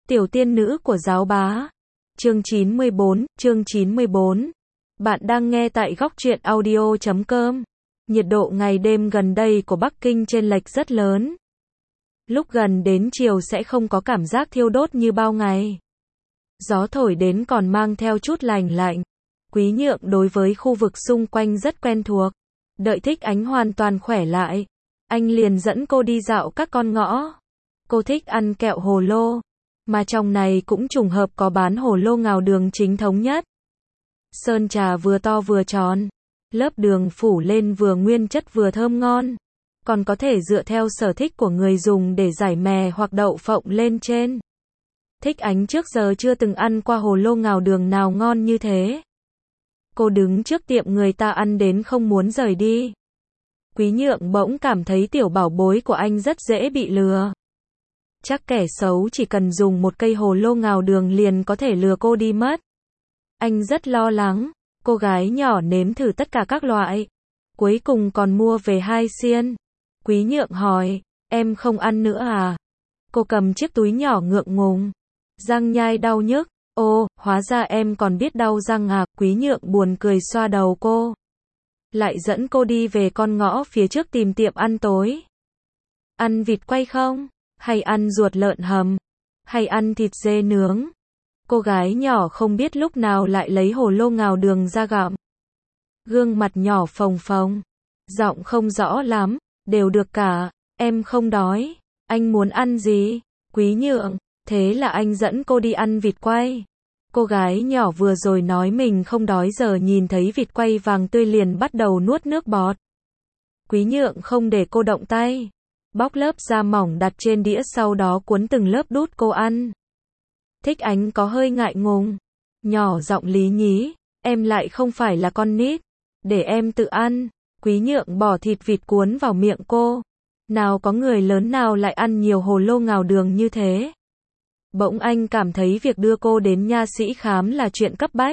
Tiểu tiên nữ của giáo bá. Chương 94. Bạn đang nghe tại góc truyện audio.com. Nhiệt độ ngày đêm gần đây của Bắc Kinh chênh lệch rất lớn. Lúc gần đến chiều sẽ không có cảm giác thiêu đốt như bao ngày. Gió thổi đến còn mang theo chút lành lạnh. Quý Nhượng đối với khu vực xung quanh rất quen thuộc. Đợi Thích Ánh hoàn toàn khỏe lại, anh liền dẫn cô đi dạo các con ngõ. Cô thích ăn kẹo hồ lô, mà trong này cũng trùng hợp có bán hồ lô ngào đường chính thống nhất. Sơn trà vừa to vừa tròn, lớp đường phủ lên vừa nguyên chất vừa thơm ngon. Còn có thể dựa theo sở thích của người dùng để rải mè hoặc đậu phộng lên trên. Thích Ánh trước giờ chưa từng ăn qua hồ lô ngào đường nào ngon như thế. Cô đứng trước tiệm người ta ăn đến không muốn rời đi. Quý Nhượng bỗng cảm thấy tiểu bảo bối của anh rất dễ bị lừa. Chắc kẻ xấu chỉ cần dùng một cây hồ lô ngào đường liền có thể lừa cô đi mất. Anh rất lo lắng. Cô gái nhỏ nếm thử tất cả các loại, cuối cùng còn mua về 2 xiên. Quý Nhượng hỏi, em không ăn nữa à? Cô cầm chiếc túi nhỏ ngượng ngùng. Răng nhai đau nhức. Ô, hóa ra em còn biết đau răng à? Quý Nhượng buồn cười xoa đầu cô. Lại dẫn cô đi về con ngõ phía trước tìm tiệm ăn tối. Ăn vịt quay không? Hay ăn ruột lợn hầm? Hay ăn thịt dê nướng? Cô gái nhỏ không biết lúc nào lại lấy hồ lô ngào đường ra gặm. Gương mặt nhỏ phồng phồng. Giọng không rõ lắm. Đều được cả. Em không đói. Anh muốn ăn gì? Quý Nhượng. Thế là anh dẫn cô đi ăn vịt quay. Cô gái nhỏ vừa rồi nói mình không đói, giờ nhìn thấy vịt quay vàng tươi liền bắt đầu nuốt nước bọt. Quý Nhượng không để cô động tay. Bóc lớp da mỏng đặt trên đĩa, sau đó cuốn từng lớp đút cô ăn. Thích Ánh có hơi ngại ngùng. Nhỏ giọng lý nhí. Em lại không phải là con nít. Để em tự ăn. Quý Nhượng bỏ thịt vịt cuốn vào miệng cô. Nào có người lớn nào lại ăn nhiều hồ lô ngào đường như thế. Bỗng anh cảm thấy việc đưa cô đến nha sĩ khám là chuyện cấp bách.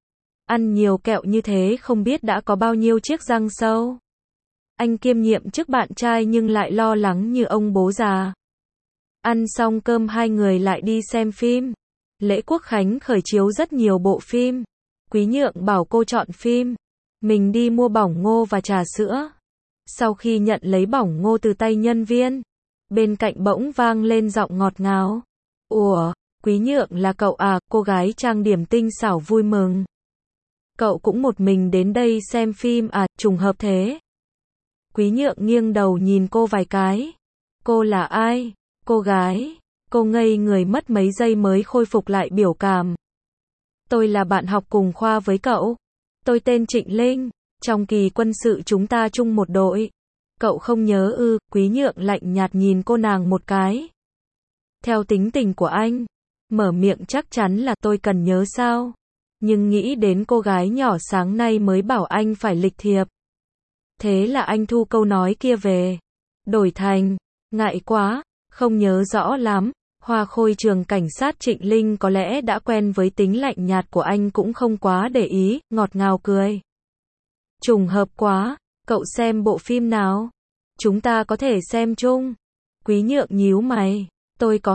Ăn nhiều kẹo như thế không biết đã có bao nhiêu chiếc răng sâu. Anh kiêm nhiệm chức bạn trai nhưng lại lo lắng như ông bố già. Ăn xong cơm hai người lại đi xem phim. Lễ Quốc Khánh khởi chiếu rất nhiều bộ phim. Quý Nhượng bảo cô chọn phim. Mình đi mua bỏng ngô và trà sữa. Sau khi nhận lấy bỏng ngô từ tay nhân viên, bên cạnh bỗng vang lên giọng ngọt ngào. Ủa, Quý Nhượng là cậu à? Cô gái trang điểm tinh xảo vui mừng. Cậu cũng một mình đến đây xem phim à? Trùng hợp thế. Quý Nhượng nghiêng đầu nhìn cô vài cái. Cô là ai? Cô gái. Cô ngây người mất mấy giây mới khôi phục lại biểu cảm. Tôi là bạn học cùng khoa với cậu. Tôi tên Trịnh Linh. Trong kỳ quân sự chúng ta chung một đội. Cậu không nhớ ư? Quý Nhượng lạnh nhạt nhìn cô nàng một cái. Theo tính tình của anh, mở miệng chắc chắn là tôi cần nhớ sao. Nhưng nghĩ đến cô gái nhỏ sáng nay mới bảo anh phải lịch thiệp. Thế là anh thu câu nói kia về. Đổi thành, ngại quá, không nhớ rõ lắm. Hoa khôi trường cảnh sát Trịnh Linh có lẽ đã quen với tính lạnh nhạt của anh cũng không quá để ý, ngọt ngào cười. Trùng hợp quá, cậu xem bộ phim nào? Chúng ta có thể xem chung. Quý Nhượng nhíu mày. Tôi có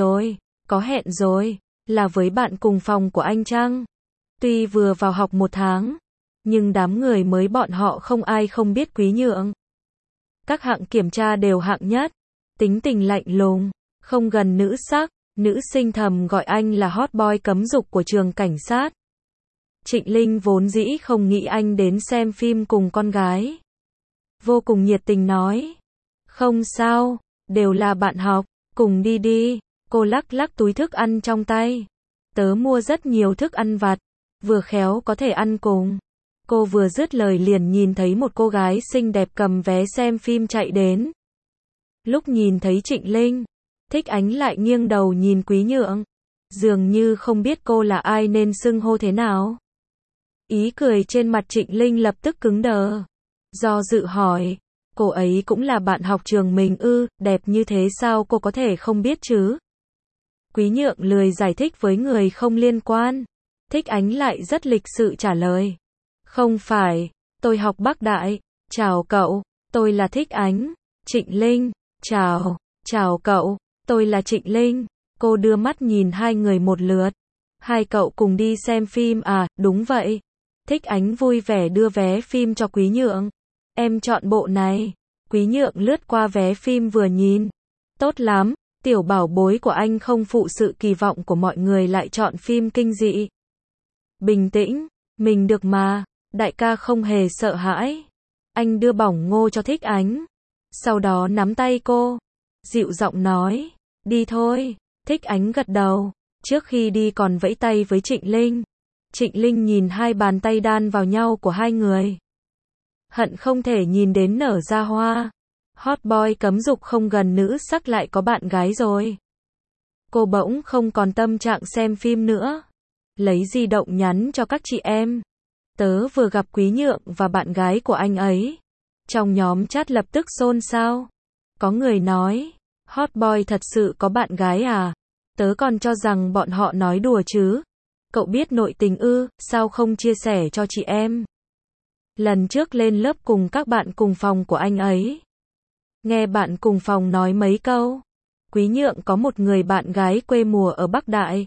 hẹn rồi, là với bạn cùng phòng của anh chăng? Tuy vừa vào học 1 tháng, nhưng đám người mới bọn họ không ai không biết Quý Nhượng. Các hạng kiểm tra đều hạng nhất, tính tình lạnh lùng, không gần nữ sắc, nữ sinh thầm gọi anh là hot boy cấm dục của trường cảnh sát. Trịnh Linh vốn dĩ không nghĩ anh đến xem phim cùng con gái. Vô cùng nhiệt tình nói. Không sao, đều là bạn học. Cùng đi đi. Cô lắc lắc túi thức ăn trong tay. Tớ mua rất nhiều thức ăn vặt, vừa khéo có thể ăn cùng. Cô vừa dứt lời liền nhìn thấy một cô gái xinh đẹp cầm vé xem phim chạy đến. Lúc nhìn thấy Trịnh Linh, Thích Ánh lại nghiêng đầu nhìn Quý Nhượng. Dường như không biết cô là ai nên xưng hô thế nào. Ý cười trên mặt Trịnh Linh lập tức cứng đờ. Do dự hỏi. Cô ấy cũng là bạn học trường mình ư? Đẹp như thế sao cô có thể không biết chứ? Quý Nhượng lười giải thích với người không liên quan. Thích Ánh lại rất lịch sự trả lời. Không phải, tôi học Bắc Đại. Chào cậu, tôi là Thích Ánh. Trịnh Linh. Chào cậu, tôi là Trịnh Linh. Cô đưa mắt nhìn hai người một lượt. Hai cậu cùng đi xem phim à, đúng vậy. Thích Ánh vui vẻ đưa vé phim cho Quý Nhượng. Em chọn bộ này. Quý Nhượng lướt qua vé phim vừa nhìn. Tốt lắm, tiểu bảo bối của anh không phụ sự kỳ vọng của mọi người lại chọn phim kinh dị. Bình tĩnh, mình được mà, đại ca không hề sợ hãi. Anh đưa bỏng ngô cho Thích Ánh. Sau đó nắm tay cô. Dịu giọng nói, đi thôi. Thích Ánh gật đầu. Trước khi đi còn vẫy tay với Trịnh Linh. Trịnh Linh nhìn hai bàn tay đan vào nhau của hai người. Hận không thể nhìn đến nở ra hoa. Hot boy cấm dục không gần nữ sắc lại có bạn gái rồi. Cô bỗng không còn tâm trạng xem phim nữa. Lấy di động nhắn cho các chị em. Tớ vừa gặp Quý Nhượng và bạn gái của anh ấy. Trong nhóm chat lập tức xôn xao. Có người nói, hot boy thật sự có bạn gái à? Tớ còn cho rằng bọn họ nói đùa chứ. Cậu biết nội tình ư, sao không chia sẻ cho chị em? Lần trước lên lớp cùng các bạn cùng phòng của anh ấy. Nghe bạn cùng phòng nói mấy câu. Quý Nhượng có một người bạn gái quê mùa ở Bắc Đại.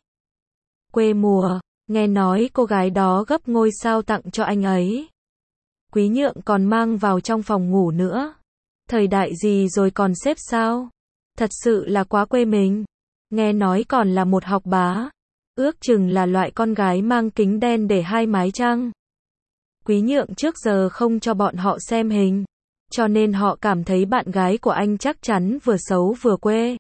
Quê mùa, nghe nói cô gái đó gấp ngôi sao tặng cho anh ấy. Quý Nhượng còn mang vào trong phòng ngủ nữa. Thời đại gì rồi còn xếp sao? Thật sự là quá quê mình. Nghe nói còn là một học bá. Ước chừng là loại con gái mang kính đen để hai mái chăng. Quý Nhượng trước giờ không cho bọn họ xem hình. Cho nên họ cảm thấy bạn gái của anh chắc chắn vừa xấu vừa quê.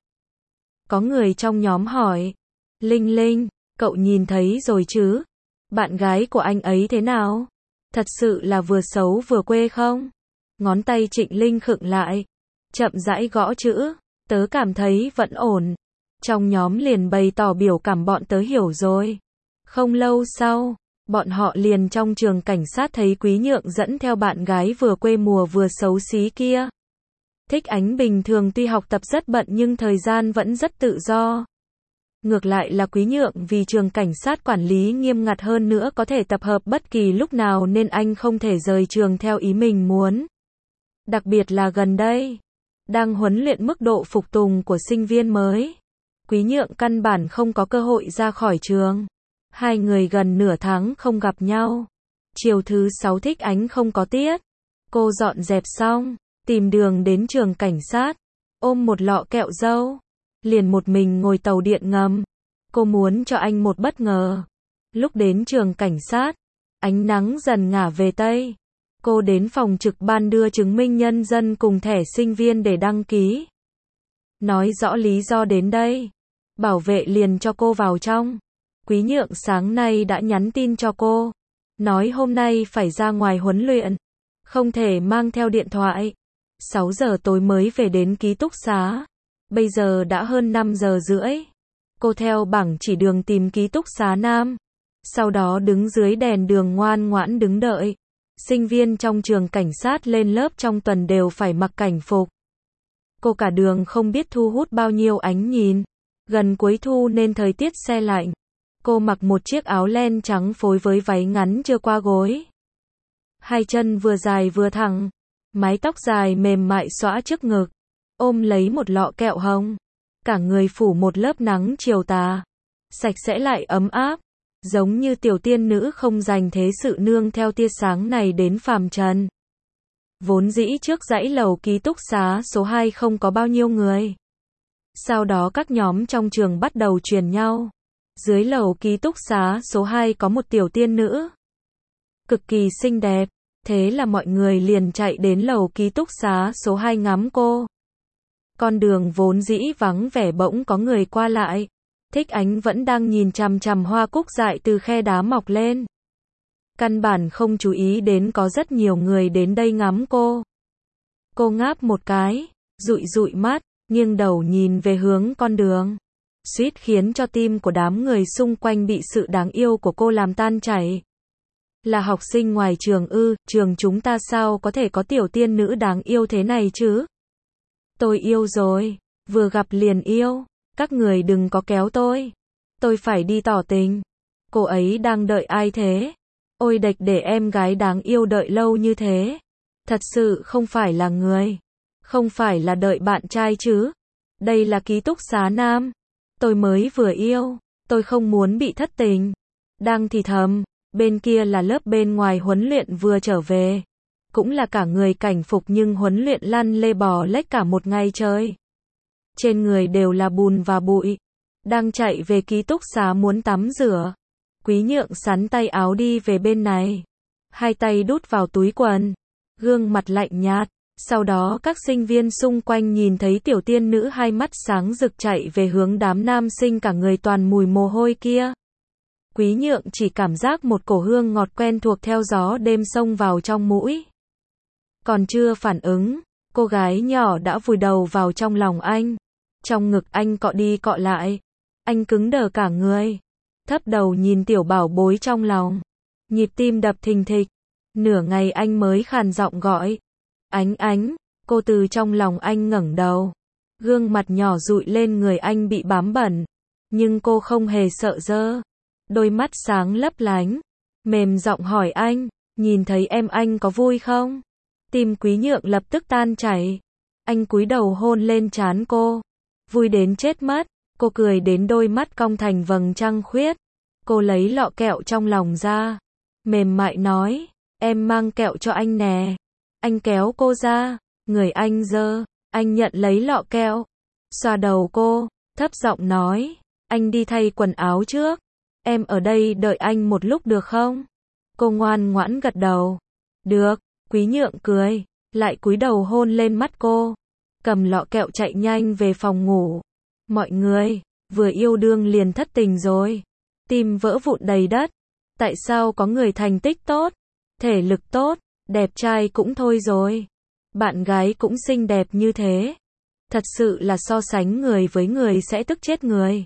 Có người trong nhóm hỏi. Linh Linh, cậu nhìn thấy rồi chứ? Bạn gái của anh ấy thế nào? Thật sự là vừa xấu vừa quê không? Ngón tay Trịnh Linh khựng lại. Chậm rãi gõ chữ. Tớ cảm thấy vẫn ổn. Trong nhóm liền bày tỏ biểu cảm bọn tớ hiểu rồi. Không lâu sau, bọn họ liền trong trường cảnh sát thấy Quý Nhượng dẫn theo bạn gái vừa quê mùa vừa xấu xí kia. Thích Ánh bình thường tuy học tập rất bận nhưng thời gian vẫn rất tự do. Ngược lại là Quý Nhượng vì trường cảnh sát quản lý nghiêm ngặt hơn nữa có thể tập hợp bất kỳ lúc nào nên anh không thể rời trường theo ý mình muốn. Đặc biệt là gần đây, đang huấn luyện mức độ phục tùng của sinh viên mới. Quý Nhượng căn bản không có cơ hội ra khỏi trường. Hai người gần nửa tháng không gặp nhau. Chiều thứ 6 Thích Ánh không có tiết. Cô dọn dẹp xong, tìm đường đến trường cảnh sát, ôm một lọ kẹo dâu, liền một mình ngồi tàu điện ngầm. Cô muốn cho anh một bất ngờ. Lúc đến trường cảnh sát, ánh nắng dần ngả về Tây. Cô đến phòng trực ban đưa chứng minh nhân dân cùng thẻ sinh viên để đăng ký. Nói rõ lý do đến đây. Bảo vệ liền cho cô vào trong. Quý Nhượng sáng nay đã nhắn tin cho cô. Nói hôm nay phải ra ngoài huấn luyện. Không thể mang theo điện thoại. 6 giờ tối mới về đến ký túc xá. Bây giờ đã hơn 5 giờ rưỡi. Cô theo bảng chỉ đường tìm ký túc xá Nam. Sau đó đứng dưới đèn đường ngoan ngoãn đứng đợi. Sinh viên trong trường cảnh sát lên lớp trong tuần đều phải mặc cảnh phục. Cô cả đường không biết thu hút bao nhiêu ánh nhìn. Gần cuối thu nên thời tiết se lạnh. Cô mặc một chiếc áo len trắng phối với váy ngắn chưa qua gối. Hai chân vừa dài vừa thẳng. Mái tóc dài mềm mại xõa trước ngực. Ôm lấy một lọ kẹo hồng. Cả người phủ một lớp nắng chiều tà. Sạch sẽ lại ấm áp. Giống như tiểu tiên nữ không dành thế sự nương theo tia sáng này đến phàm trần. Vốn dĩ trước dãy lầu ký túc xá số 2 không có bao nhiêu người. Sau đó các nhóm trong trường bắt đầu truyền nhau. Dưới lầu ký túc xá số 2 có một tiểu tiên nữ. Cực kỳ xinh đẹp. Thế là mọi người liền chạy đến lầu ký túc xá số 2 ngắm cô. Con đường vốn dĩ vắng vẻ bỗng có người qua lại. Thích Ánh vẫn đang nhìn chằm chằm hoa cúc dại từ khe đá mọc lên. Căn bản không chú ý đến có rất nhiều người đến đây ngắm cô. Cô ngáp một cái, dụi dụi mắt, nghiêng đầu nhìn về hướng con đường. Suýt khiến cho tim của đám người xung quanh bị sự đáng yêu của cô làm tan chảy. Là học sinh ngoài trường ư, trường chúng ta sao có thể có tiểu tiên nữ đáng yêu thế này chứ? Tôi yêu rồi, vừa gặp liền yêu, các người đừng có kéo tôi. Tôi phải đi tỏ tình. Cô ấy đang đợi ai thế? Ôi đệch để em gái đáng yêu đợi lâu như thế. Thật sự không phải là người. Không phải là đợi bạn trai chứ. Đây là ký túc xá Nam. Tôi mới vừa yêu, tôi không muốn bị thất tình. Đang thì thầm, bên kia là lớp bên ngoài huấn luyện vừa trở về. Cũng là cả người cảnh phục nhưng huấn luyện lăn lê bò lếch cả một ngày trời. Trên người đều là bùn và bụi. Đang chạy về ký túc xá muốn tắm rửa. Quý Nhượng sắn tay áo đi về bên này. Hai tay đút vào túi quần. Gương mặt lạnh nhạt. Sau đó các sinh viên xung quanh nhìn thấy tiểu tiên nữ hai mắt sáng rực chạy về hướng đám nam sinh cả người toàn mùi mồ hôi kia. Quý Nhượng chỉ cảm giác một cổ hương ngọt quen thuộc theo gió đêm xông vào trong mũi. Còn chưa phản ứng, cô gái nhỏ đã vùi đầu vào trong lòng anh. Trong ngực anh cọ đi cọ lại. Anh cứng đờ cả người. Thấp đầu nhìn tiểu bảo bối trong lòng. Nhịp tim đập thình thịch. Nửa ngày anh mới khàn giọng gọi. Ánh Ánh, cô từ trong lòng anh ngẩng đầu. Gương mặt nhỏ dụi lên người anh bị bám bẩn. Nhưng cô không hề sợ dơ. Đôi mắt sáng lấp lánh. Mềm giọng hỏi anh, nhìn thấy em anh có vui không? Tim Quý Nhượng lập tức tan chảy. Anh cúi đầu hôn lên trán cô. Vui đến chết mất. Cô cười đến đôi mắt cong thành vầng trăng khuyết. Cô lấy lọ kẹo trong lòng ra. Mềm mại nói, em mang kẹo cho anh nè. Anh kéo cô ra, người anh dơ, anh nhận lấy lọ kẹo. Xoa đầu cô, thấp giọng nói, anh đi thay quần áo trước. Em ở đây đợi anh một lúc được không? Cô ngoan ngoãn gật đầu. Được, Quý Nhượng cười, lại cúi đầu hôn lên mắt cô. Cầm lọ kẹo chạy nhanh về phòng ngủ. Mọi người, vừa yêu đương liền thất tình rồi. Tim vỡ vụn đầy đất. Tại sao có người thành tích tốt, thể lực tốt, đẹp trai cũng thôi rồi. Bạn gái cũng xinh đẹp như thế. Thật sự là so sánh người với người sẽ tức chết người.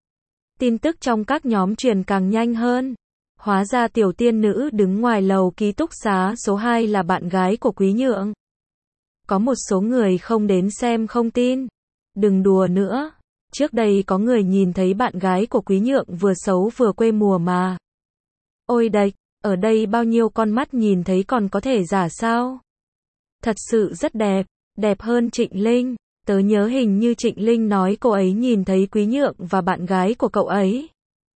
Tin tức trong các nhóm truyền càng nhanh hơn. Hóa ra tiểu tiên nữ đứng ngoài lầu ký túc xá số 2 là bạn gái của Quý Nhượng. Có một số người không đến xem không tin. Đừng đùa nữa. Trước đây có người nhìn thấy bạn gái của Quý Nhượng vừa xấu vừa quê mùa mà. Ôi đệch, ở đây bao nhiêu con mắt nhìn thấy còn có thể giả sao? Thật sự rất đẹp, đẹp hơn Trịnh Linh. Tớ nhớ hình như Trịnh Linh nói cô ấy nhìn thấy Quý Nhượng và bạn gái của cậu ấy.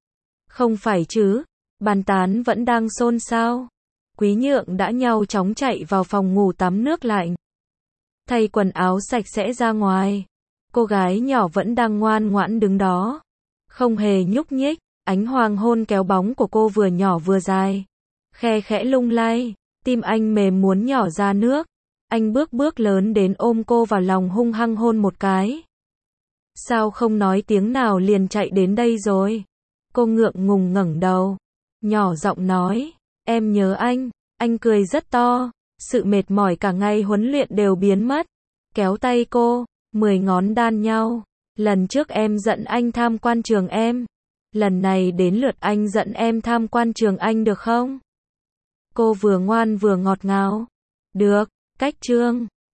Không phải chứ, bàn tán vẫn đang xôn xao. Quý Nhượng đã nhanh chóng chạy vào phòng ngủ tắm nước lạnh. Thay quần áo sạch sẽ ra ngoài. Cô gái nhỏ vẫn đang ngoan ngoãn đứng đó. Không hề nhúc nhích, ánh hoàng hôn kéo bóng của cô vừa nhỏ vừa dài. Khe khẽ lung lay, tim anh mềm muốn nhỏ ra nước. Anh bước lớn đến ôm cô vào lòng hung hăng hôn một cái. Sao không nói tiếng nào liền chạy đến đây rồi? Cô ngượng ngùng ngẩng đầu, nhỏ giọng nói, em nhớ anh cười rất to, sự mệt mỏi cả ngày huấn luyện đều biến mất. Kéo tay cô, 10 ngón đan nhau. Lần trước em dẫn anh tham quan trường em. Lần này đến lượt anh dẫn em tham quan trường anh được không? Cô vừa ngoan vừa ngọt ngào. Được, cách chương.